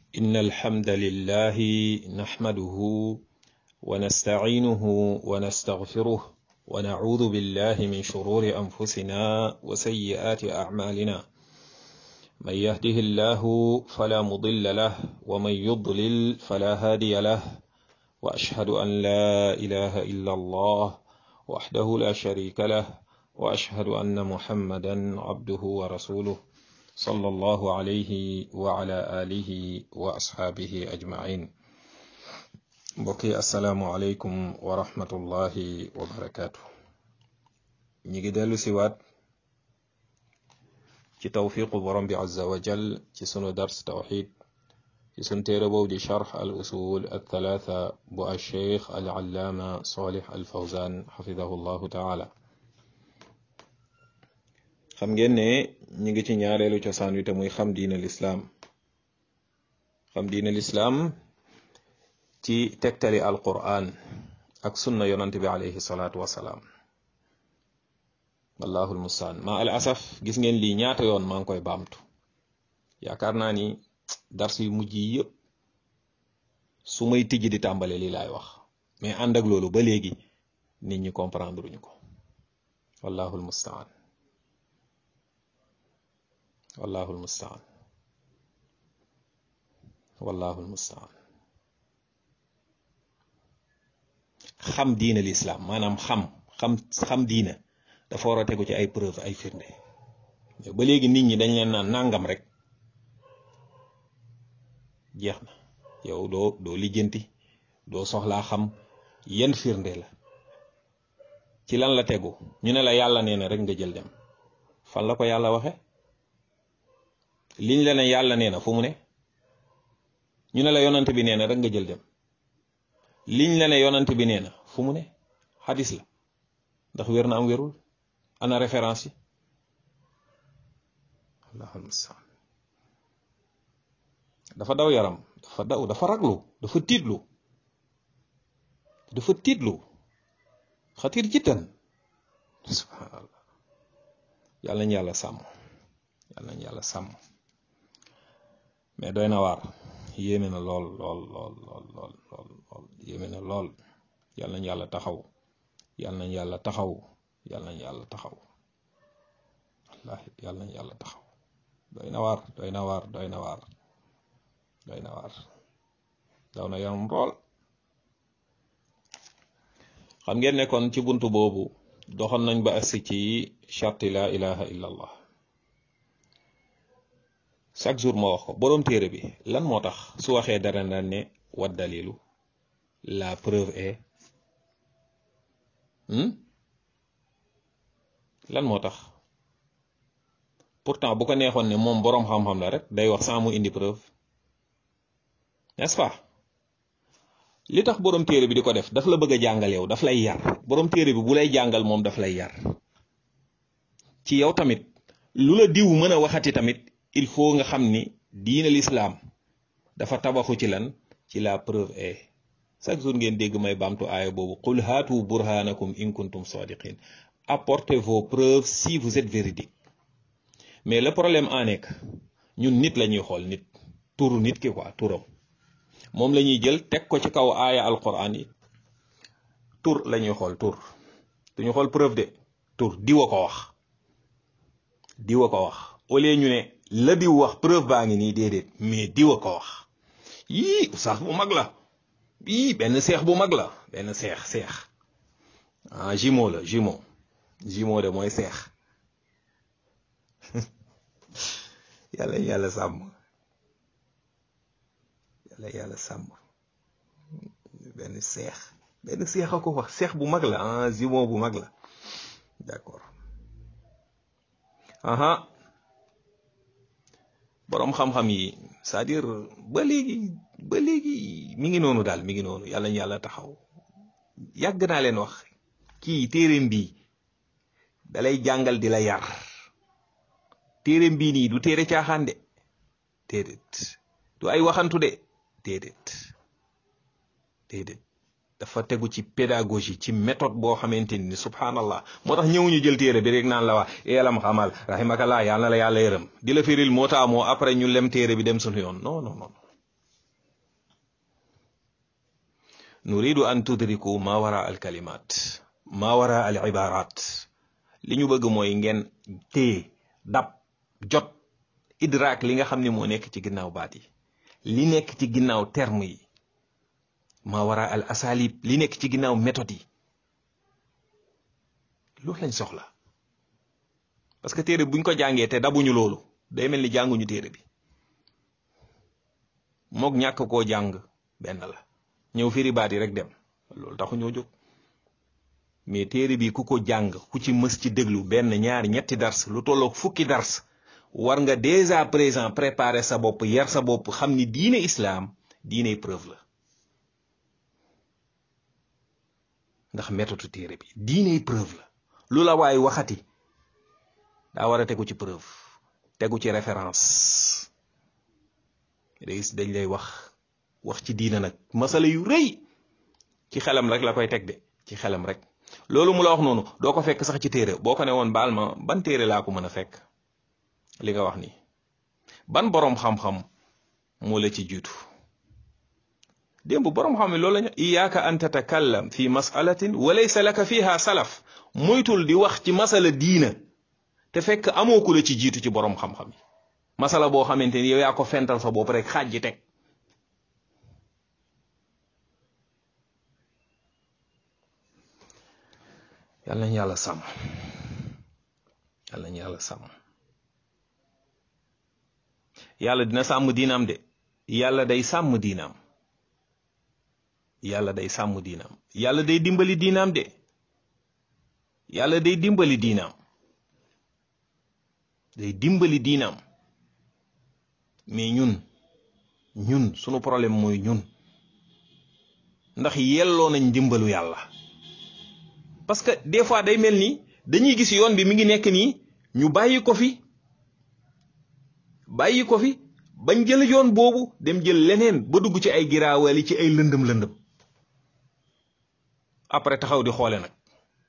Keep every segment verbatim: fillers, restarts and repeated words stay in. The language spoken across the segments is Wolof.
إن الحمد لله نحمده ونستعينه ونستغفره ونعوذ بالله من شرور أنفسنا وسيئات أعمالنا من يهده الله فلا مضل له ومن يضلل فلا هادي له وأشهد أن لا إله إلا الله وحده لا شريك له وأشهد أن محمدا عبده ورسوله صلى الله عليه وعلى آله وأصحابه أجمعين. mbokki asalaamualeykum wa rahmatullahi wa barakaatu. ñi ngi dellu siwaat ci tawfiqu borom bi azza wa jal ci sunu dars tawxid ci sunu téere boobu di charx al usul al thalatha bu al cheikh al allaama salih al fawzan xafidahu llahu taala. xam ngeen ne ñi ngi ci ñaareelu cosaan wi te muy xam diina lislaam xam diina lislaam ci tegtali alquran ak sunna yonante bi alayhi salaatu wasalaam. wallahu almustaan ma al asaf gis ngeen lii ñaata yoon maa ngi koy baamtu yaakaar naa ni dars yu mujj yi yëpp su may tijji di tàmbale lii laay wax, mais ànd ak loolu ba léegi nit ñi comprendre uñu ko. wallahu almustaan wallahu almustaan wallahu almustaan xam diina lislaam maanaam xam xam xam diina dafa war a tegu ci ay preuve ay firnde. ba léegi nit ñi dañ leen naan nangam rek jeex na, yow doo doo lijjanti doo soxlaa xam yan firnde la ci lan la tegu. ñu ne la yàlla nee na rek nga jël dem. fan la ko yàlla waxe? liñ la ne yàlla nee na fu mu ne? ñu ne la yonante bi nee na rek nga jël dem. liñ la ne yonante bi nee na fu mu ne? xadis la ndax wér na am wérul? ana référence yi? allahul mustaan. dafa daw yaram, dafa daw dafa raglu, dafa tiitlu dafa tiitlu xatir jittan. subhanallah. yàlla nañ yàlla sàmm yàlla nañ yàlla sàmm. mais doy na waar, yéeme na lool lool lool lool lool lool lool yéeme na lool. yàlla nañ yàlla taxaw yàlla nañ yàlla taxaw yàlla nañ yàlla taxaw wallahi yàlla nañ yàlla taxaw. doy na waar doy na waar doy na waar doy na waar daw na yaram lool. xam ngeen ne kon ci buntu boobu doxoon nañ ba agsi ci charti la ilaha illa allah. chaque jour ma wax ko, boroom téere bi lan moo tax su waxee dara naan ne wa dalilu la preuve est lan moo tax? pourtant bu ko neexoon ne moom boroom xam-xam la rek day wax sans mu indi preuve, n'est-ce pas? li tax boroom téere bi di ko def daf la bëgg a jàngal yow, daf lay yar. boroom téere bi bu lay jàngal moom daf lay yar ci yow tamit. lu la diw mën a waxati tamit il faut nga xam ni diina l'islam dafa tabaxu ci lan? ci la preuve est. chaque jour ngeen dégg may baamtu aaya boobu, qul haatu burhanakum in kuntum sadiqin. apportez vos preuves si vous êtes véridique. mais le problème en est que ñun nit la ñuy xool, nit turu nit ki quoi, turam moom la ñuy jël teg ko ci kaw aaya alquran yi. tur la ñuy xool, tur duñu xool preuve de. tur diwa ko wax diwa ko wax au lieu ñu ne la diw wax preuve baa ngi nii, déedéet, mais diwa ko wax. yii sax bu mag la, yii benn seex bu mag la, benn seex seex ah jumeau la, jumeau jumeau de mooy seex. yàlla yàlla sàmm yàlla yàlla sàmm. benn seex benn seex a ko wax, seex bu mag la ah jumeau bu mag la, d'accord. aha boroom xam-xam yi c'est-à-dire ba léegi ba léegi mi ngi noonu daal, mi ngi noonu. yàlla ñu yàlla taxaw. yàgg naa leen wax kii téereem bi dalay jàngal di la yar. téereem bii nii du téere caaxaan de, déedéet. du ay waxantu de, déedéet déedéet. dafa tegu ci pédagogie, ci méthode boo xamante ni subhanallah. moo tax ñëwuñu jël téere bi rek naan la waa elam xamal rahimakallah yàlla na la yàlla yërëm di la firil moo taa moo après ñu lem téere bi dem suñu yoon. non non non nuridu an tudriku ma wara al kalimat ma wara al ibarat li ñu bëgg mooy ngeen téye dab jot idrak li nga xam ne moo nekk ci ginnaaw baat yi li nekk ci ginnaaw terme yi ma wara al asalib li nekk ci ginnaaw méthode yi loolu lañ soxla parce que téere buñ ko jàngee te dabuñu loolu day mel ni jànguñu téere bi mook ñàkk koo jàng benn la ñëw firi baat yi rek dem loolu taxu ñoo jóg mais téere bi ku ko jàng ku ci mës ci déglu benn ñaari ñetti dars lu tolloog fukki dars war nga dès à présent préparer sa bopp yar sa bopp xam ni diine islam diine preuve la ndax méthode téere bi diine preuve la lu la waay waxati daa war a tegu ci preuve tegu ci référence dañ lay wax wax ci diina nag masala yu rëy ci xelam rek la koy teg de ci xelam rek loolu mu la wax noonu doo ko fekk sax ci téere boo ko ne woon baal ma ban téere laa ko mën a fekk li nga wax nii ban boroom xam-xam moo la ci jiitu démb boroom xam ne loolu lañu iyaaka an tatakallam fi masalatin wa laysa laka fiha salaf moytul di wax ci masala diina te fekk amoo ku la ci jiitu ci boroom xam-xam yi masala boo xamante ni yow yaa ko fental sa bopp rek xaaj ji teg yàlla nañu yàlla sàmm yàlla nañu yàlla sàmm yàlla dina sàmm diinaam de yàlla day sàmm diinaam yàlla day sàmm diinaam yàlla day dimbali diinaam de yàlla day dimbali diinaam day dimbali diinaam mais ñun ñun sunu problème mooy ñun ndax yelloo nañ dimbalu yàlla parce que des fois day mel ni dañuy gis yoon bi mi ngi nekk nii ñu bàyyi ko fi bàyyi ko fi bañ jël yoon boobu dem jël leneen ba dugg ci ay giraawali ci ay lëndëm lëndëm après taxaw di xoole nag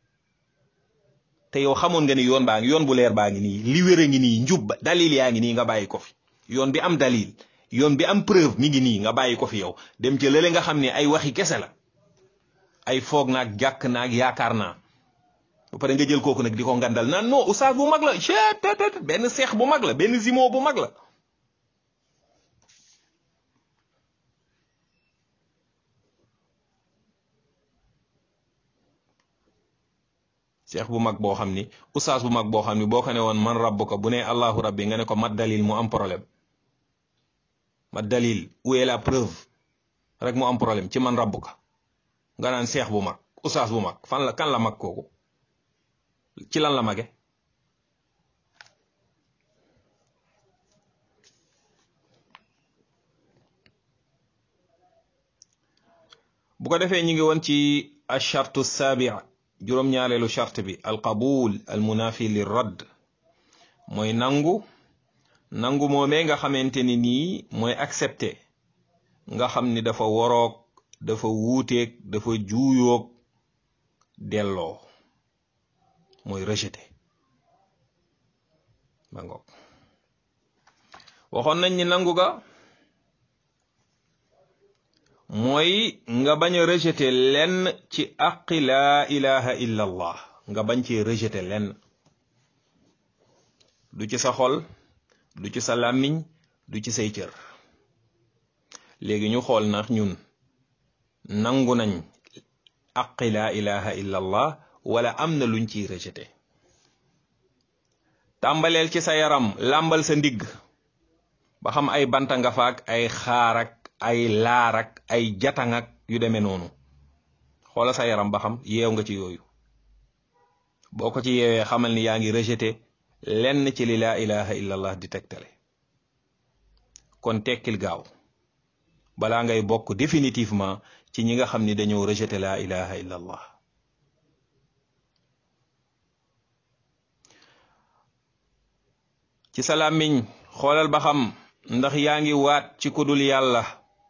te yow xamoon nga ni yoon baa ngi yoon bu leer baa ngi nii li wér a ngi nii njub dalil yaa ngi nii nga bàyyi ko fi yoon bi am dalil yoon bi am preuve mi ngi nii nga bàyyi ko fi yow dem ci lële nga xam ne ay waxi kese la ay foog naag jàkk naag yaakaar naa ba pare nga jël kooku nag di ko ngandal naan non oustaz bu mag la chet benn seex bu mag la benn zimo bu mag la seex bu mag boo xam ni oustaz bu mag boo xam ni boo ko ne woon man rabbuka bu ne allahu rabbi nga ne ko mat dalil mu am problème mat dalil où est la preuve rek mu am problème ci man rabbuka nga naan seex bu mag oustaz bu mag fan la kan la mag kooku ci lan la mage bu ko defee ñu ngi woon ci achartu sabia juróom-ñaareelu charte bi alqabul almunafi li radd mooy nangu nangu moomee nga xamante ni nii mooy accepté nga xam ni dafa waroog dafa wuuteeg dafa juuyoog delloo mooy rejeté ba ngoog waxoon nañ ni nangu ga mooy nga bañ a rejeté lenn ci aqi laa ilaha illa allah nga bañ cee rejeté lenn du ci sa xol du ci sa làmmiñ du ci say cër léegi ñu xool ndax ñun nangu nañ aqi laa ilaha illa allah wala am na luñ ciy rejeté tàmbaleel ci sa yaram làmbal sa ndigg ba xam ay banta nga faak ay xaarak ay laarak ay jatangak yu demee noonu xoola sa yaram ba xam yeew nga ci yooyu boo ko ci yeewee xamal ni yaa ngi rejeté lenn ci li laa ilaha illa allah di tegtale kon tekkil gaaw balaa ngay bokk définitivement ci ñi nga xam ni dañoo rejeté laa ilaha illa allah ci sa làmmiñ xoolal ba xam ndax yaa ngi waat ci kudul yàlla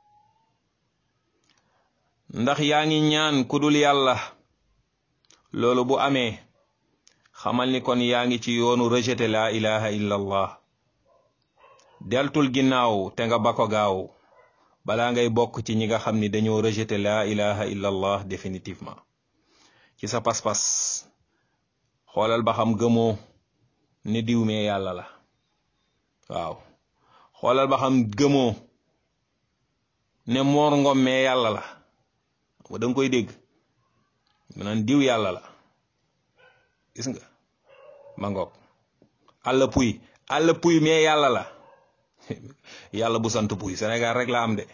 ndax yaa ngi ñaan kudul yàlla loolu bu amee xamal ni kon yaa ngi ci yoonu rejeté laa ilaha illa allah deltul ginnaaw te nga ba ko gaaw balaa ngay bokk ci ñi nga xam ni dañoo rejeté la ilaha illa allah définitivement ci sa pas-pas xoolal ba xam gëmoo ni diw mee yàlla la waaw xoolal ba xam gëmoo ne Mor Ngom mee yàlla la ba da nga koy dégg mu naan diw yàlla la gis nga ma ngoog àll puy àll puy mais yàlla la yàlla bu sant puy Sénégal rek la am de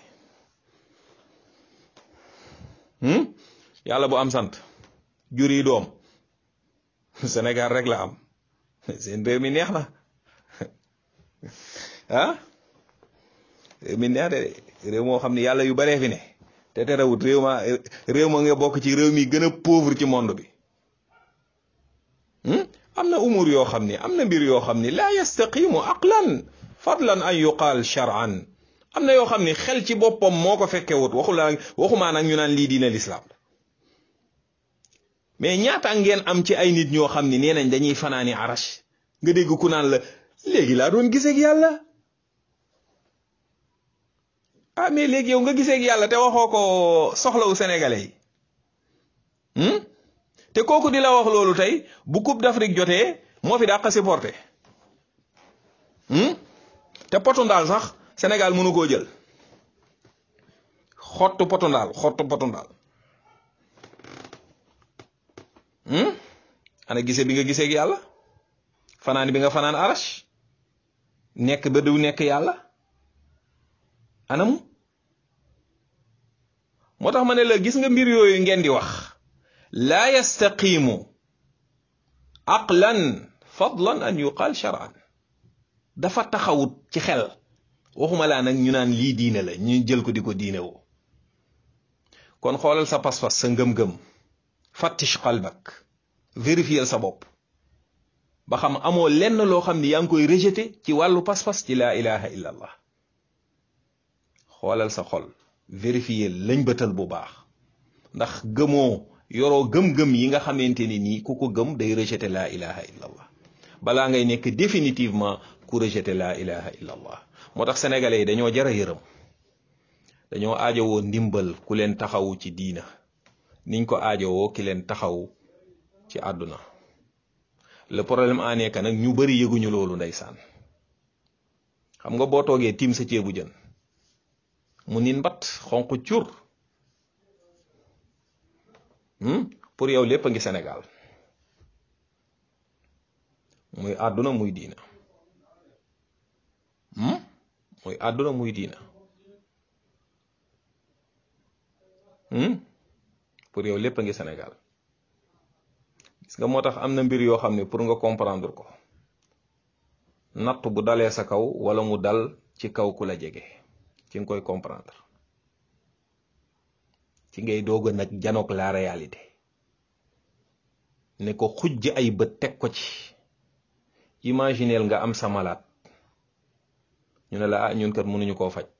yàlla bu am sant juri doom Sénégal rek la am seen réew mi neex na ah réew mi neex de réew moo xam ne yàlla yu baree fi ne te terewut réew ma réew ma nga bokk ci réew mi gën a pauvre ci monde bi am na umur yoo xam ni am na mbir yoo xam ni laa yastaqimu aqlan fadlan an yuqaal shar'an am na yoo xam ni xel ci boppam moo ko fekke wut waxu la waxumaa nag ñu naan lii diina lislaam mais ñaata ngeen am ci ay nit ñoo xam ni nee nañ dañuy fanaani arash nga dégg ku naan la léegi laa doon giseeg yàlla ah mais léegi yow nga giseeg yàlla te waxoo ko soxlawu sénégalais yi te kooku di la wax loolu tey bu coupe d'Afrique jotee moo fi dàq supporté te potundaal sax Sénégal mënu koo jël xottu potundaal xottu potundaal ana gisee bi nga gisee ak yàlla fanaan bi nga fanaan arash nekk ba du nekk yàlla anamu moo tax ma ne la gis nga mbir yooyu ngeen di wax laa yastaqimu aqlan fadlan an yuqaal shar'an dafa taxawut ci xel waxuma laa nag ñu naan lii diine la ñu jël ko di ko diine woo kon xoolal sa pas-pas sa ngëm-ngëm fattish qalbak vérifier sa bopp ba xam amoo lenn loo xam ni yaa ngi koy rejeté ci wàllu pas-pas ci laa ilaha illa allah xoolal sa xol vérifier lañ bëtal bu baax ndax gëmoo yoroo gëm-gëm yi nga xamante ni nii ku ko gëm day rejeté laa ilaha illa allah balaa ngay nekk définitivement ku rejeté laa ilaha illa allah moo tax sénégalais yi dañoo jara yërëm dañoo aajowoo ndimbal ku leen taxawu ci diina niñ ko aajowoo ki leen taxawu ci àdduna le problème en est que nag ñu bari yëguñu loolu ndeysaan xam nga boo toogee tiim sa ceebu jën mu nin mbat xonq cur pour yow lépp a ngi Sénégal muy àdduna muy diina muy àdduna muy diina pour yow lépp a ngi Sénégal gis nga moo tax am na mbir yoo xam ne pour nga comprendre ko natt bu dalee sa kaw wala mu dal ci kaw ku la jege ci nga koy comprendre ci ngay doog a nag janook la réalité ne ko xujj ay bët teg ko ci imagineel nga am sa malade ñu ne la ah ñun kat mënuñu koo faj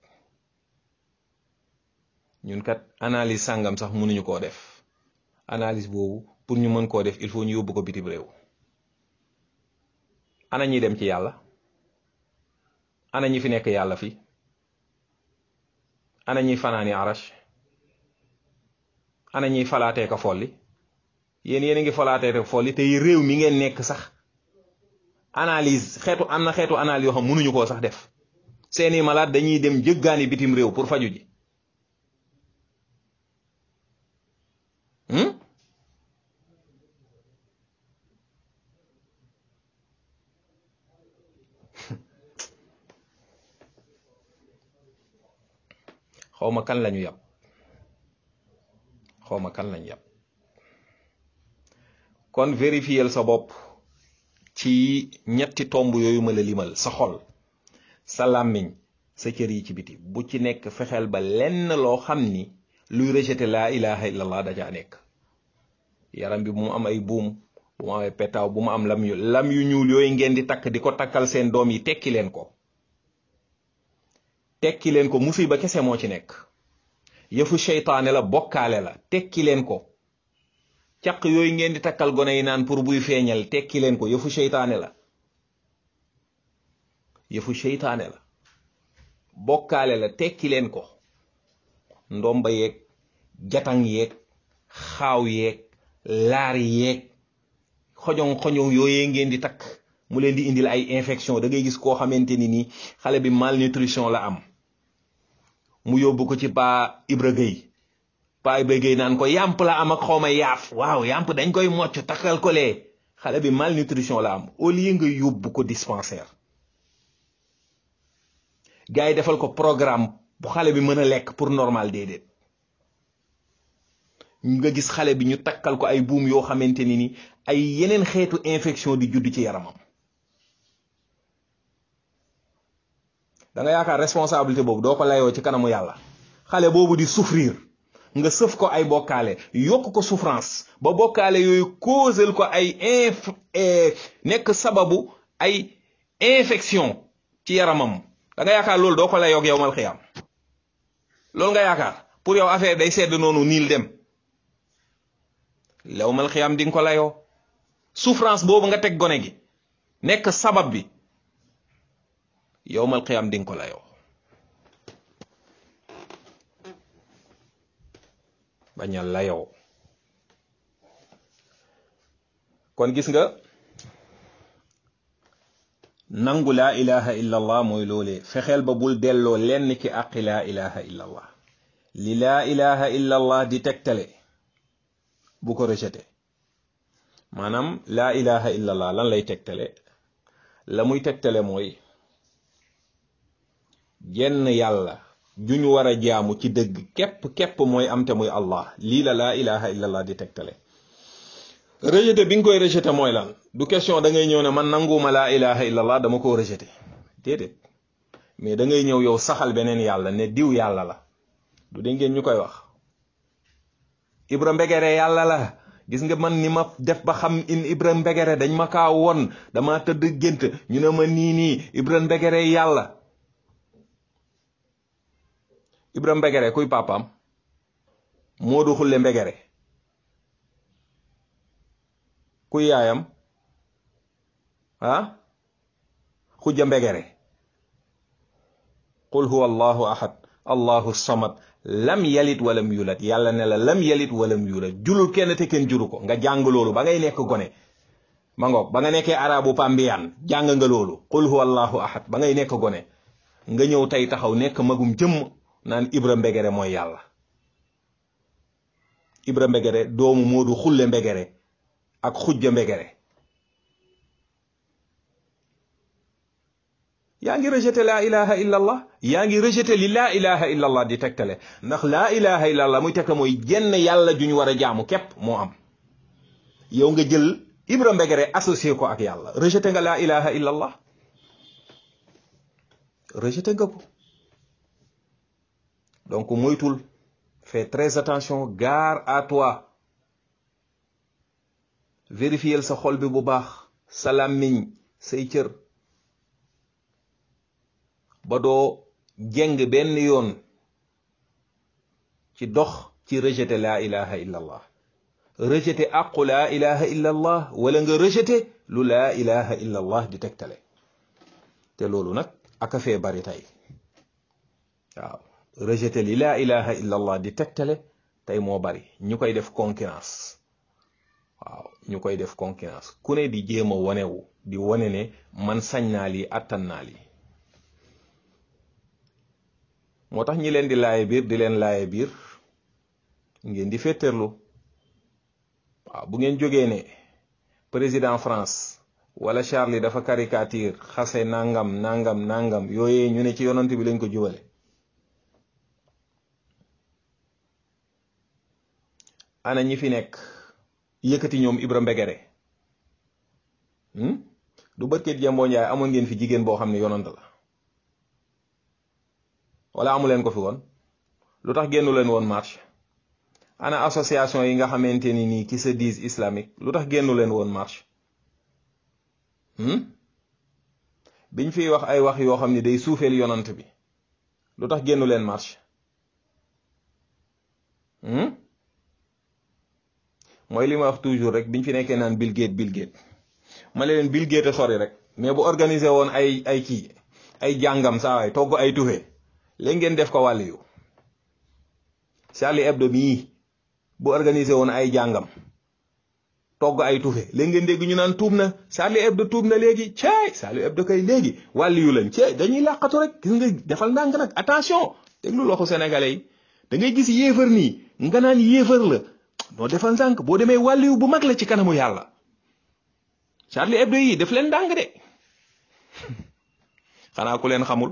ñun kat analyse sàngam sax mënuñu koo def analyse boobu pour ñu mën koo def il faut ñu yóbbu ko bitim réew ana ñi dem ci yàlla ana ñi fi nekk yàlla fi ana ñi fanaani arash ana ñi falaatee ka folli yéen yéen a ngi falaatee ka folli te réew mi ngeen nekk sax analyse xeetu am na xeetu analyse yoo xam mënuñu koo sax def seeni malade dañuy dem jëggaani bitim réew pour faju ji xawma kan lañu yab xawma kan lañu yab kon vérifier sa bopp ci ñetti tomb yooyu ma la limal sa xol sa làmmiñ sa cër yi ci biti bu ci nekk fexeel ba lenn loo xam ni luy rejeté laa ilaha illallah dajaa nekk yaram bi bu mu am ay buum bu mu am ay petaaw bu mu am lam yu lam yu ñuul yooyu ngeen di takk di ko takkal seen doom yi tekki leen ko tekki leen ko musiba kese moo ci nekk yëfu seytaane la bokkaale la tekki leen ko caq yooyu ngeen di takkal gone yi naan pour buy feeñal tekki leen ko yëfu seytaane la yëfu seytaane la bokkaale la tekki leen ko ndomba yeeg jatang yeeg xaaw yeeg laar yeeg xojoŋ xojoŋ yooyee ngeen di takk mu leen di indil ay infection da ngay gis koo xamante ni nii xale bi malnutrition la am mu yóbbu ko ci pa Ibra Gueye pa Ibra Gueye naan ko yàmp la am ak xawma yaaf waaw yàmp dañ koy mocc takkal ko lee xale bi malnutrition la am au lieu nga yóbbu ko dispensaire gars yi defal ko programme bu xale bi mën a lekk pour normal déedéet nga gis xale bi ñu takkal ko ay buum yoo xamante ni ni ay yeneen xeetu infection di judd ci yaramam da nga yaakaar responsabilité boobu doo ko layoo ci kanamu yàlla xale boobu di souffrir nga sëf ko ay bokkaale yokk ko souffrance ba bokkaale yooyu causel ko ay inf nekk sababu ay infection ci yaramam da nga yaakaar loolu doo ko layoo ak yow mal xiyaam loolu nga yaakaar pour yow affaire day sedd noonu niil dem yow mal xiyaam di nga ko layoo souffrance boobu nga teg gone gi nekk sabab bi yow mal xiyaam di nga ko layoo bañal la yow kon gis nga nangu laa ilaha illa allah mooy loolee fexeel ba bul delloo lenn ci àqi laa ilaha illa allah li laa ilaha illa allah di tegtale bu ko rejeté maanaam laa ilaha illa allah lan lay tegtale la muy tegtale mooy jenn yàlla juñu war a jaamu ci dëgg képp képp mooy am te muy allah lii la laa ilaha illa allah di tegtale rejeté bi nga koy rejeté mooy lan du question da ngay ñëw ne man nanguma laa ilaha illa allah dama ko rejeté déedéet mais da ngay ñëw yow saxal beneen yàlla ne diw yàlla la du dégg ngeen ñu koy wax Ibra Mbegere yàlla la gis nga man ni ma def ba xam in Ibra Mbegere dañ ma kaa won dama tëdd gént ñu ne ma nii nii Ibra Mbegere yàlla Ibra Mbegere kuy papaam Moodu Xulle Mbegere kuy yaayam ah Xujja Mbegere qul huwa allahu ahad allahu samad lam yalit walam yulat yàlla ne la lam yalit walam yulat julul kenn te kenn juru ko nga jàng loolu ba ngay nekk gone ma ngoog ba nga nekkee arabu pambiyaan jàng nga loolu qul huwa allahu ahad ba ngay nekk gone nga ñëw tey taxaw nekk magum jëmm naan Ibra Mbegere mooy yàlla Ibra Mbegere doomu Moodu Xulle Mbegere ak Xujja Mbegere yaa ngi rejeté laa ilaha illa allah yaa ngi rejeté li laa ilaha illa allah di tegtale ndax laa ilaha illa allah muy tegtale mooy jenn yàlla ju ñu war a jaamu képp moo am yow nga jël Ibra Mbegere associé ko ak yàlla rejeté nga laa ilaha illa allah rejeté nga ko donc moytul fais très attention gare à toi vérifier sa xol bi bu baax sa làmmiñ say cër ba doo jeng benn yoon ci dox ci rejeté laa ilaha illa allah rejeté aqu laa ilaha illa allah wala nga rejeté lu laa ilaha illa allah di tegtale te loolu nag aka fee bari tey waaw rejeté li laa ilaha illa allah di tegtale tey moo bari ñu koy def concurrence waaw ñu koy def concurrence ku ne di jéem a wonewu di wone ne man sañ naa lii attan naa lii moo tax ñi leen di laaye biir di leen laaye biir ngeen di féeterlu waaw bu ngeen jógee ne président France wala Charlie dafa caricature xase nangam nangam nangam yooyee ñu ne ci yonent bi lañ ko jubale ana ñi fi nekk yëkkati ñoom Ibra Mbegere du bërket jamboo njaay amoon ngeen fi jigéen boo xam ne yonant la wala amu leen ko fi woon lu tax génnu leen woon marche ana association yi nga xamante ni nii qui se disent islamique lu tax génnu leen woon marche biñ fiy wax ay wax yoo xam ne day suufeel yonant bi lu tax génnu leen marche mooy li ma wax toujours rek biñ fi nekkee naan Bill Gates Bill Gates ma leen Bill Gates a sori rek mais bu organisé woon ay ay kii ay jàngam saa waay togg ay tuxe léegi ngeen def ko wàll yu Charlie Hebdo mii bu organisé woon ay jàngam togg ay tufe léegi ngeen dégg ñu naan tuub na Charlie Hebdo tuub na léegi cey Charlie Hebdo kay léegi wàllu yu lañ cey dañuy làqatu rek gis nga defal ndànk nag attention déglu loxu sénégalais yi da ngay gis yéefar nii nga naan yéefar la noo defal ndànk boo demee wàllu yu bu mag la ci kanamu yàlla Charlie Hebdo yi def leen ndànk de xanaa ku leen xamul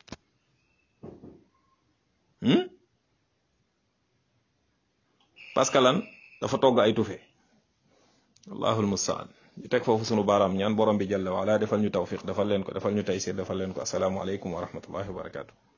parce que lan dafa togg ay tufe allahul mustaan ñu teg foofu sunu baaraam ñaan borom bi jalla wa ala defal ñu tawfiq defal leen ko defal ñu taysir defal leen ko assalaamu aleykum wa rahmatullahi wa barakatuh